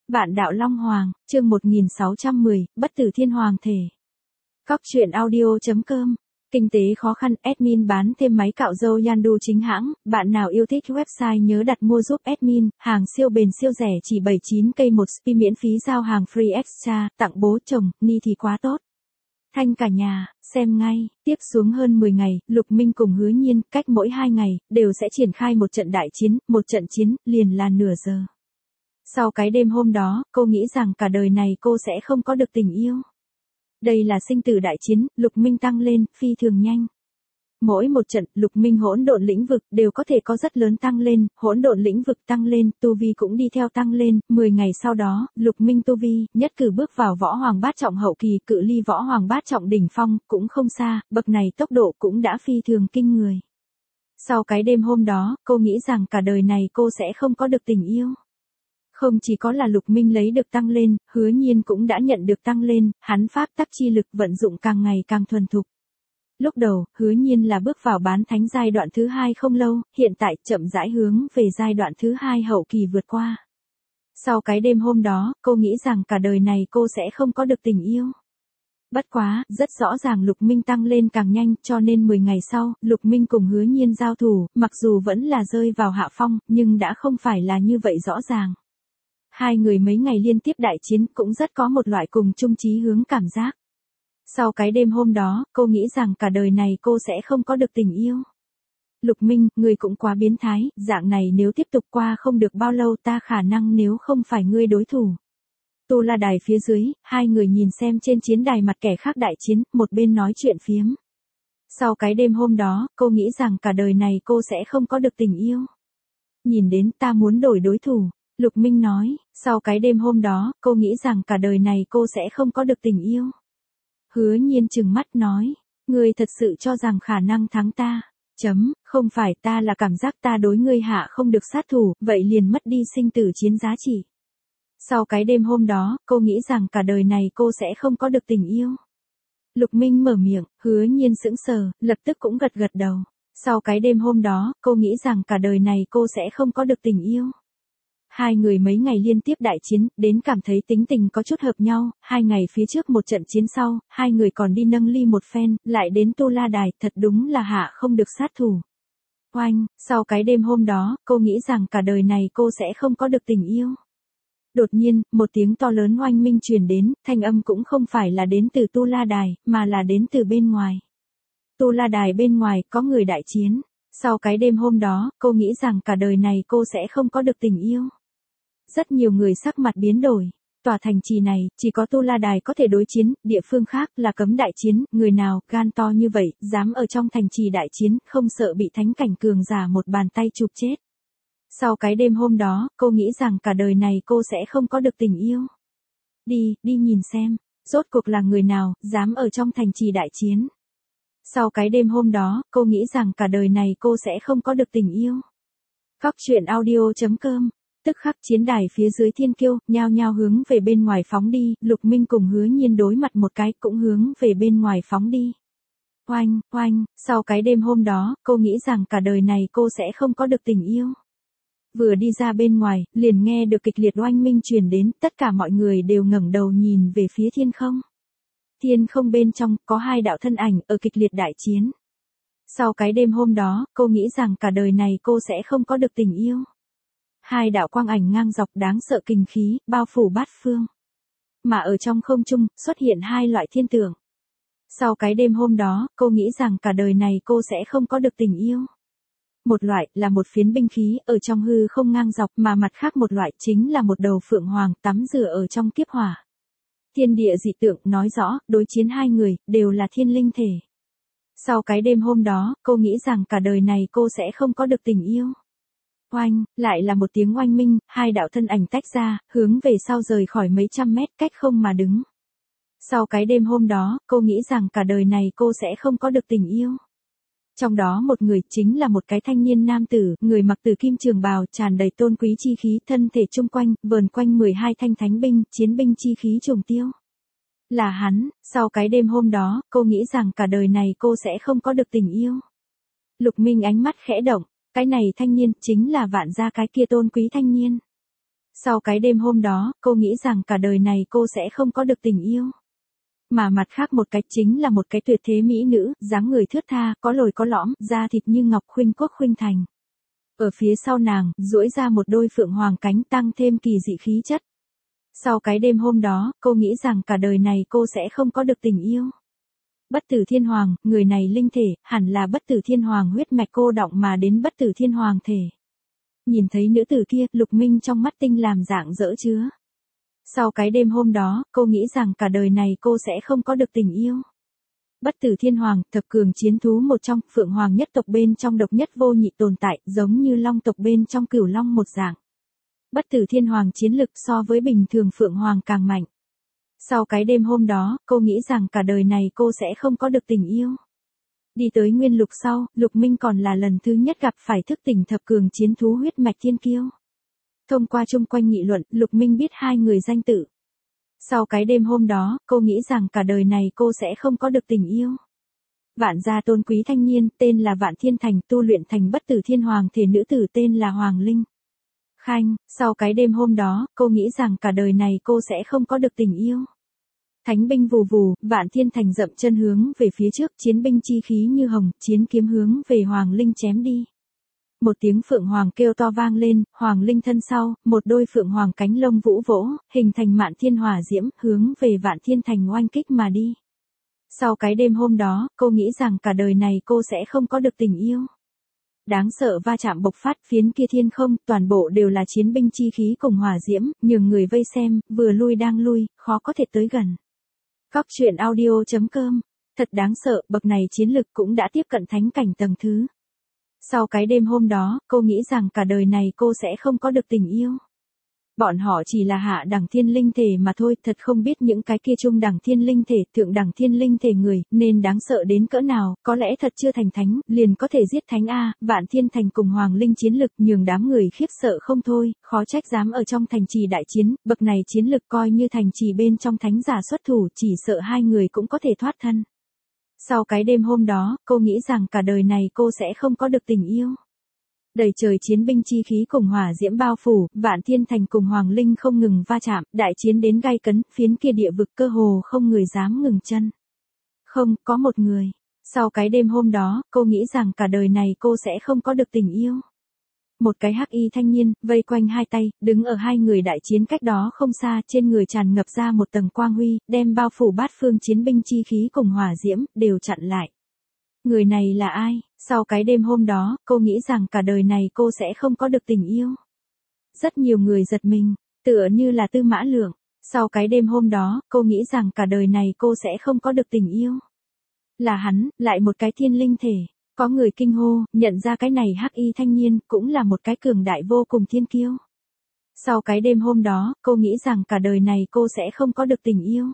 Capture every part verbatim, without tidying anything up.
Bạn đạo Long Hoàng, chương một nghìn sáu trăm mười, Bất tử thiên hoàng thể. Cóc truyện audio chấm com. Kinh tế khó khăn, admin bán thêm máy cạo râu Yandu chính hãng, bạn nào yêu thích website nhớ đặt mua giúp admin, hàng siêu bền siêu rẻ chỉ bảy mươi chín k một spi miễn phí giao hàng free extra, tặng bố chồng, ni thì quá tốt. Thanh cả nhà, xem ngay, tiếp xuống hơn mười ngày, Lục Minh cùng Hứa Nhiên, cách mỗi hai ngày, đều sẽ triển khai một trận đại chiến, một trận chiến, liền là nửa giờ. Sau cái đêm hôm đó, cô nghĩ rằng cả đời này cô sẽ không có được tình yêu. Đây là sinh tử đại chiến, Lục Minh tăng lên, phi thường nhanh. Mỗi một trận, Lục Minh hỗn độn lĩnh vực, đều có thể có rất lớn tăng lên, hỗn độn lĩnh vực tăng lên, tu vi cũng đi theo tăng lên, mười ngày sau đó, Lục Minh tu vi, nhất cử bước vào võ hoàng bát trọng hậu kỳ, cự ly võ hoàng bát trọng đỉnh phong, cũng không xa, bậc này tốc độ cũng đã phi thường kinh người. Sau cái đêm hôm đó, cô nghĩ rằng cả đời này cô sẽ không có được tình yêu. Không chỉ có là Lục Minh lấy được tăng lên, Hứa Nhiên cũng đã nhận được tăng lên, hắn pháp tắc chi lực vận dụng càng ngày càng thuần thục. Lúc đầu, Hứa Nhiên là bước vào bán thánh giai đoạn thứ hai không lâu, hiện tại chậm rãi hướng về giai đoạn thứ hai hậu kỳ vượt qua. Sau cái đêm hôm đó, cô nghĩ rằng cả đời này cô sẽ không có được tình yêu. Bất quá, rất rõ ràng Lục Minh tăng lên càng nhanh, cho nên mười ngày sau, Lục Minh cùng Hứa Nhiên giao thủ, mặc dù vẫn là rơi vào hạ phong, nhưng đã không phải là như vậy rõ ràng. Hai người mấy ngày liên tiếp đại chiến cũng rất có một loại cùng chung chí hướng cảm giác. Sau cái đêm hôm đó, cô nghĩ rằng cả đời này cô sẽ không có được tình yêu. Lục Minh, ngươi cũng quá biến thái, dạng này nếu tiếp tục qua không được bao lâu ta khả năng nếu không phải ngươi đối thủ. Tu La Đài phía dưới, hai người nhìn xem trên chiến đài mặt kẻ khác đại chiến, một bên nói chuyện phiếm. Sau cái đêm hôm đó, cô nghĩ rằng cả đời này cô sẽ không có được tình yêu. Nhìn đến ta muốn đổi đối thủ. Lục Minh nói, sau cái đêm hôm đó, cô nghĩ rằng cả đời này cô sẽ không có được tình yêu. Hứa Nhiên trừng mắt nói, ngươi thật sự cho rằng khả năng thắng ta, chấm, không phải ta là cảm giác ta đối ngươi hạ không được sát thủ, vậy liền mất đi sinh tử chiến giá trị. Sau cái đêm hôm đó, cô nghĩ rằng cả đời này cô sẽ không có được tình yêu. Lục Minh mở miệng, Hứa Nhiên sững sờ, lập tức cũng gật gật đầu. Sau cái đêm hôm đó, cô nghĩ rằng cả đời này cô sẽ không có được tình yêu. Hai người mấy ngày liên tiếp đại chiến, đến cảm thấy tính tình có chút hợp nhau, hai ngày phía trước một trận chiến sau, hai người còn đi nâng ly một phen, lại đến Tu La Đài, thật đúng là hạ không được sát thủ. Oanh, sau cái đêm hôm đó, cô nghĩ rằng cả đời này cô sẽ không có được tình yêu. Đột nhiên, một tiếng to lớn oanh minh truyền đến, thanh âm cũng không phải là đến từ Tu La Đài, mà là đến từ bên ngoài. Tu La Đài bên ngoài, có người đại chiến. Sau cái đêm hôm đó, cô nghĩ rằng cả đời này cô sẽ không có được tình yêu. Rất nhiều người sắc mặt biến đổi. Tòa thành trì này, chỉ có Tu La Đài có thể đối chiến, địa phương khác là cấm đại chiến, người nào gan to như vậy, dám ở trong thành trì đại chiến, không sợ bị thánh cảnh cường giả một bàn tay chụp chết. Sau cái đêm hôm đó, cô nghĩ rằng cả đời này cô sẽ không có được tình yêu. Đi, đi nhìn xem, rốt cuộc là người nào, dám ở trong thành trì đại chiến. Sau cái đêm hôm đó, cô nghĩ rằng cả đời này cô sẽ không có được tình yêu. Cóc truyện audio chấm com. Tức khắc chiến đài phía dưới thiên kiêu, nhao nhao hướng về bên ngoài phóng đi, Lục Minh cùng Hứa Nhiên đối mặt một cái, cũng hướng về bên ngoài phóng đi. Oanh, oanh, sau cái đêm hôm đó, cô nghĩ rằng cả đời này cô sẽ không có được tình yêu. Vừa đi ra bên ngoài, liền nghe được kịch liệt oanh minh truyền đến, tất cả mọi người đều ngẩng đầu nhìn về phía thiên không. Thiên không bên trong, có hai đạo thân ảnh, ở kịch liệt đại chiến. Sau cái đêm hôm đó, cô nghĩ rằng cả đời này cô sẽ không có được tình yêu. Hai đạo quang ảnh ngang dọc đáng sợ kinh khí, bao phủ bát phương. Mà ở trong không trung, xuất hiện hai loại thiên tượng. Sau cái đêm hôm đó, cô nghĩ rằng cả đời này cô sẽ không có được tình yêu. Một loại, là một phiến binh khí, ở trong hư không ngang dọc, mà mặt khác một loại, chính là một đầu phượng hoàng, tắm rửa ở trong kiếp hỏa. Thiên địa dị tượng, nói rõ, đối chiến hai người, đều là thiên linh thể. Sau cái đêm hôm đó, cô nghĩ rằng cả đời này cô sẽ không có được tình yêu. Oanh, lại là một tiếng oanh minh, hai đạo thân ảnh tách ra, hướng về sau rời khỏi mấy trăm mét cách không mà đứng. Sau cái đêm hôm đó, cô nghĩ rằng cả đời này cô sẽ không có được tình yêu. Trong đó một người chính là một cái thanh niên nam tử, người mặc tử kim trường bào, tràn đầy tôn quý chi khí, thân thể chung quanh, vờn quanh mười hai thanh thánh binh, chiến binh chi khí trùng tiêu. Là hắn, sau cái đêm hôm đó, cô nghĩ rằng cả đời này cô sẽ không có được tình yêu. Lục Minh ánh mắt khẽ động. Cái này thanh niên, chính là Vạn Gia cái kia tôn quý thanh niên. Sau cái đêm hôm đó, cô nghĩ rằng cả đời này cô sẽ không có được tình yêu. Mà mặt khác một cách chính là một cái tuyệt thế mỹ nữ, dáng người thướt tha, có lồi có lõm, da thịt như ngọc khuynh quốc khuynh thành. Ở phía sau nàng, duỗi ra một đôi phượng hoàng cánh tăng thêm kỳ dị khí chất. Sau cái đêm hôm đó, cô nghĩ rằng cả đời này cô sẽ không có được tình yêu. Bất tử thiên hoàng, người này linh thể, hẳn là bất tử thiên hoàng huyết mạch cô đọng mà đến bất tử thiên hoàng thể. Nhìn thấy nữ tử kia, Lục Minh trong mắt tinh làm dạng dỡ chứa. Sau cái đêm hôm đó, cô nghĩ rằng cả đời này cô sẽ không có được tình yêu. Bất tử thiên hoàng, thập cường chiến thú một trong, phượng hoàng nhất tộc bên trong độc nhất vô nhị tồn tại, giống như long tộc bên trong cửu long một dạng. Bất tử thiên hoàng chiến lực so với bình thường phượng hoàng càng mạnh. Sau cái đêm hôm đó, cô nghĩ rằng cả đời này cô sẽ không có được tình yêu. Đi tới nguyên lục sau, Lục Minh còn là lần thứ nhất gặp phải thức tỉnh thập cường chiến thú huyết mạch thiên kiêu. Thông qua chung quanh nghị luận, Lục Minh biết hai người danh tự. Sau cái đêm hôm đó, cô nghĩ rằng cả đời này cô sẽ không có được tình yêu. Vạn gia tôn quý thanh niên, tên là Vạn Thiên Thành, tu luyện thành bất tử thiên hoàng thể nữ tử tên là Hoàng Linh. Khanh, sau cái đêm hôm đó, cô nghĩ rằng cả đời này cô sẽ không có được tình yêu. Thánh binh vù vù, Vạn Thiên Thành dậm chân hướng về phía trước, chiến binh chi khí như hồng, chiến kiếm hướng về Hoàng Linh chém đi. Một tiếng phượng hoàng kêu to vang lên, Hoàng Linh thân sau, một đôi phượng hoàng cánh lông vũ vỗ, hình thành mạn thiên hỏa diễm, hướng về Vạn Thiên Thành oanh kích mà đi. Sau cái đêm hôm đó, cô nghĩ rằng cả đời này cô sẽ không có được tình yêu. Đáng sợ va chạm bộc phát, phiến kia thiên không, toàn bộ đều là chiến binh chi khí cùng hỏa diễm, nhường người vây xem, vừa lui đang lui, khó có thể tới gần. Cóc truyện audio chấm com, thật đáng sợ, bậc này chiến lực cũng đã tiếp cận thánh cảnh tầng thứ. Sau cái đêm hôm đó, cô nghĩ rằng cả đời này cô sẽ không có được tình yêu. Bọn họ chỉ là hạ đẳng thiên linh thể mà thôi, thật không biết những cái kia trung đẳng thiên linh thể, thượng đẳng thiên linh thể người, nên đáng sợ đến cỡ nào, có lẽ thật chưa thành thánh, liền có thể giết thánh A, Vạn Thiên Thành cùng Hoàng Linh chiến lực nhường đám người khiếp sợ không thôi, khó trách dám ở trong thành trì đại chiến, bậc này chiến lực coi như thành trì bên trong thánh giả xuất thủ, chỉ sợ hai người cũng có thể thoát thân. Sau cái đêm hôm đó, cô nghĩ rằng cả đời này cô sẽ không có được tình yêu. Đầy trời chiến binh chi khí cùng hỏa diễm bao phủ, Vạn Thiên Thành cùng Hoàng Linh không ngừng va chạm, đại chiến đến gay cấn, phiến kia địa vực cơ hồ không người dám ngừng chân. Không, có một người. Sau cái đêm hôm đó, cô nghĩ rằng cả đời này cô sẽ không có được tình yêu. Một cái hắc y thanh niên, vây quanh hai tay, đứng ở hai người đại chiến cách đó không xa, trên người tràn ngập ra một tầng quang huy, đem bao phủ bát phương chiến binh chi khí cùng hỏa diễm, đều chặn lại. Người này là ai? Sau cái đêm hôm đó, cô nghĩ rằng cả đời này cô sẽ không có được tình yêu. Rất nhiều người giật mình, tựa như là Tư Mã Lượng. Sau cái đêm hôm đó, cô nghĩ rằng cả đời này cô sẽ không có được tình yêu. Là hắn, lại một cái thiên linh thể. Có người kinh hô, nhận ra cái này hắc y thanh niên, cũng là một cái cường đại vô cùng thiên kiêu. Sau cái đêm hôm đó, cô nghĩ rằng cả đời này cô sẽ không có được tình yêu.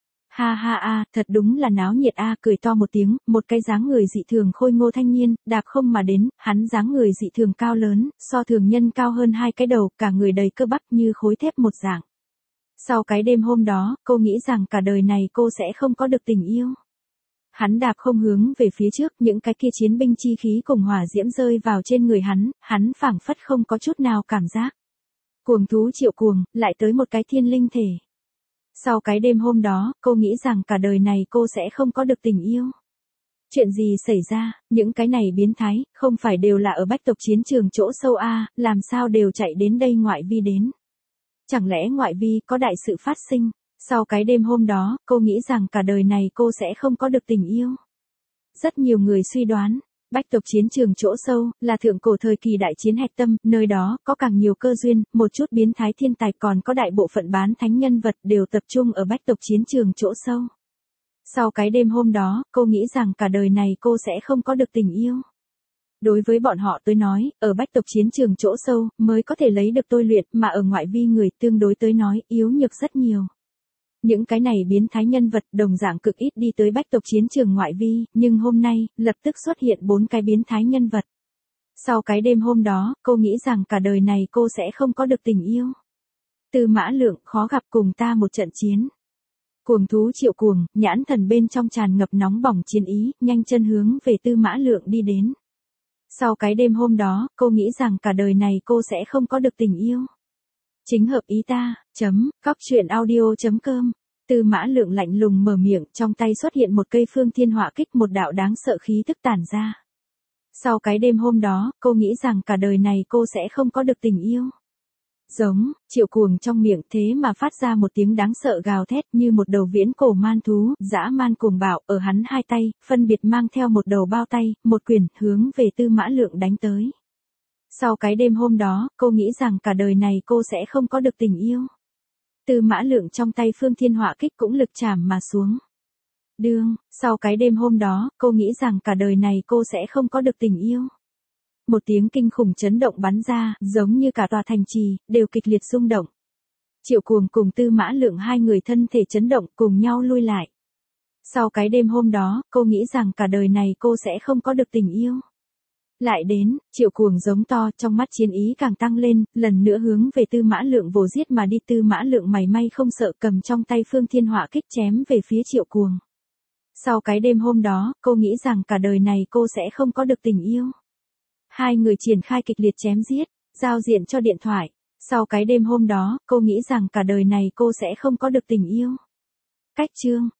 Ha ha a, thật đúng là náo nhiệt a, cười to một tiếng, một cái dáng người dị thường khôi ngô thanh niên, đạp không mà đến, hắn dáng người dị thường cao lớn, so thường nhân cao hơn hai cái đầu, cả người đầy cơ bắp như khối thép một dạng. Sau cái đêm hôm đó, cô nghĩ rằng cả đời này cô sẽ không có được tình yêu. Hắn đạp không hướng về phía trước, những cái kia chiến binh chi khí cùng hỏa diễm rơi vào trên người hắn, hắn phảng phất không có chút nào cảm giác. Cuồng thú triệu cuồng, lại tới một cái thiên linh thể. Sau cái đêm hôm đó, cô nghĩ rằng cả đời này cô sẽ không có được tình yêu. Chuyện gì xảy ra, những cái này biến thái, không phải đều là ở bách tộc chiến trường chỗ sâu A, làm sao đều chạy đến đây ngoại vi đến. Chẳng lẽ ngoại vi có đại sự phát sinh? Sau cái đêm hôm đó, cô nghĩ rằng cả đời này cô sẽ không có được tình yêu. Rất nhiều người suy đoán, bách tộc chiến trường chỗ sâu, là thượng cổ thời kỳ đại chiến hạch tâm, nơi đó, có càng nhiều cơ duyên, một chút biến thái thiên tài còn có đại bộ phận bán thánh nhân vật đều tập trung ở bách tộc chiến trường chỗ sâu. Sau cái đêm hôm đó, cô nghĩ rằng cả đời này cô sẽ không có được tình yêu. Đối với bọn họ tới nói, ở bách tộc chiến trường chỗ sâu, mới có thể lấy được tôi luyện, mà ở ngoại vi người tương đối tới nói, yếu nhược rất nhiều. Những cái này biến thái nhân vật đồng dạng cực ít đi tới bách tộc chiến trường ngoại vi, nhưng hôm nay, lập tức xuất hiện bốn cái biến thái nhân vật. Sau cái đêm hôm đó, cô nghĩ rằng cả đời này cô sẽ không có được tình yêu. Tư Mã Lượng, khó gặp cùng ta một trận chiến. Cuồng thú triệu cuồng, nhãn thần bên trong tràn ngập nóng bỏng chiến ý, nhanh chân hướng về Tư Mã Lượng đi đến. Sau cái đêm hôm đó, cô nghĩ rằng cả đời này cô sẽ không có được tình yêu. Chính hợp ý ta, chấm, cóc truyện audio chấm com. Tư Mã Lượng lạnh lùng mở miệng, trong tay xuất hiện một cây phương thiên họa kích, một đạo đáng sợ khí tức tản ra. Sau cái đêm hôm đó, cô nghĩ rằng cả đời này cô sẽ không có được tình yêu. Giống, Triệu Cuồng trong miệng thế mà phát ra một tiếng đáng sợ gào thét như một đầu viễn cổ man thú, dã man cuồng bạo, ở hắn hai tay, phân biệt mang theo một đầu bao tay, một quyền, hướng về Tư Mã Lượng đánh tới. Sau cái đêm hôm đó, cô nghĩ rằng cả đời này cô sẽ không có được tình yêu. Tư Mã Lượng trong tay phương thiên họa kích cũng lực chạm mà xuống. Đương, sau cái đêm hôm đó, cô nghĩ rằng cả đời này cô sẽ không có được tình yêu. Một tiếng kinh khủng chấn động bắn ra, giống như cả tòa thành trì, đều kịch liệt rung động. Triệu Cuồng cùng Tư Mã Lượng hai người thân thể chấn động cùng nhau lui lại. Sau cái đêm hôm đó, cô nghĩ rằng cả đời này cô sẽ không có được tình yêu. Lại đến, Triệu Cuồng giống to, trong mắt chiến ý càng tăng lên, lần nữa hướng về Tư Mã Lượng vồ giết mà đi. Tư Mã Lượng mày may không sợ, cầm trong tay phương thiên họa kích chém về phía Triệu Cuồng. Sau cái đêm hôm đó, cô nghĩ rằng cả đời này cô sẽ không có được tình yêu. Hai người triển khai kịch liệt chém giết, giao diện cho điện thoại. Sau cái đêm hôm đó, cô nghĩ rằng cả đời này cô sẽ không có được tình yêu. Cách chương